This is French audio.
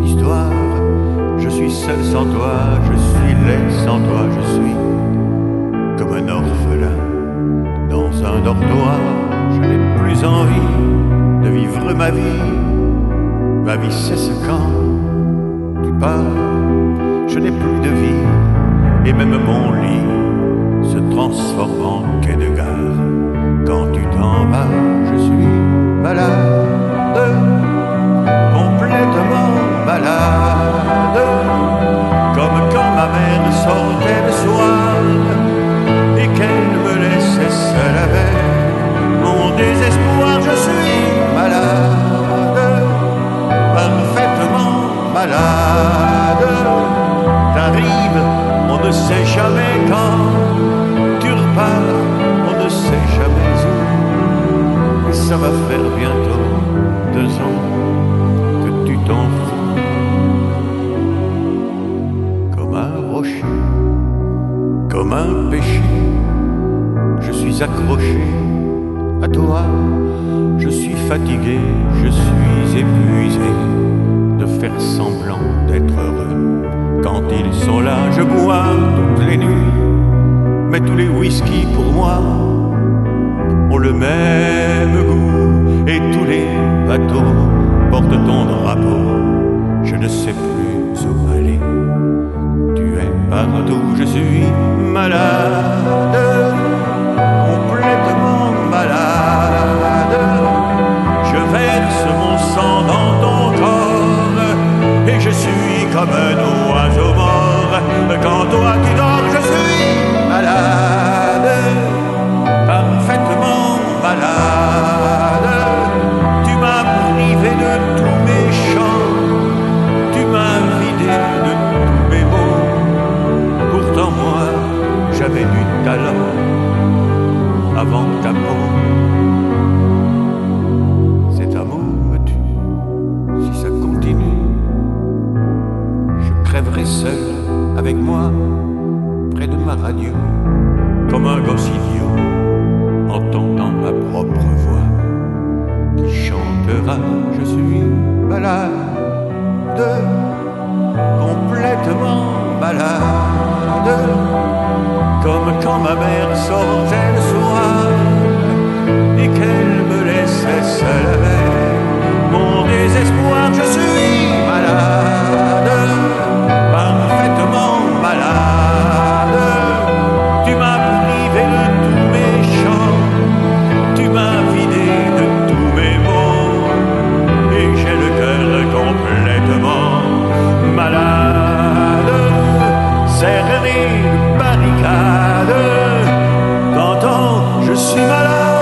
l'histoire. Je suis seul sans toi, je suis laid sans toi, je suis comme un orphelin dans un dortoir. Je n'ai plus envie de vivre ma vie. Ma vie cesse quand tu pars. Je n'ai plus de vie et même mon lit se transforme en quai de gare. Quand tu t'en vas, je suis malade, complètement malade, comme quand ma mère sortait le soir et qu'elle me laissait seul avec mon désespoir. Je suis malade, parfaitement malade. T'arrives, on ne sait jamais quand. Tu repars, on ne sait jamais où. Et ça va faire bientôt 2 ans que tu t'en fous. Comme un rocher, comme un péché, je suis accroché à toi. Je suis fatigué, je suis épuisé de faire semblant d'être heureux. Quand ils sont là, je bois toutes les nuits, mais tous les whisky pour moi ont le même goût. Et tous les bateaux portent ton drapeau. Je ne sais plus où aller. Tu es partout, je suis malade, complètement malade. Je verse mon sang dans ton corps et je suis comme un oiseau mort. Quand toi tu dors, je suis malade, parfaitement malade. Tu m'as privé de tous mes chants, tu m'as vidé de tous mes mots. Pourtant moi, j'avais du talent avant ta peau. Cet amour me tue, si ça continue, je crèverai seul avec moi, près de ma radio, comme un gosse idiot, entendant ma propre voix qui chantera. Je suis malade, complètement malade, comme quand ma mère sortait le soir et qu'elle me laissait seul avec mon désespoir. Je suis malade, parfaitement malade. Tu m'as privé de tous mes chants, tu m'as vidé de tous mes mots, et j'ai le cœur complètement malade, cerné de barricades. T'entends, je suis malade.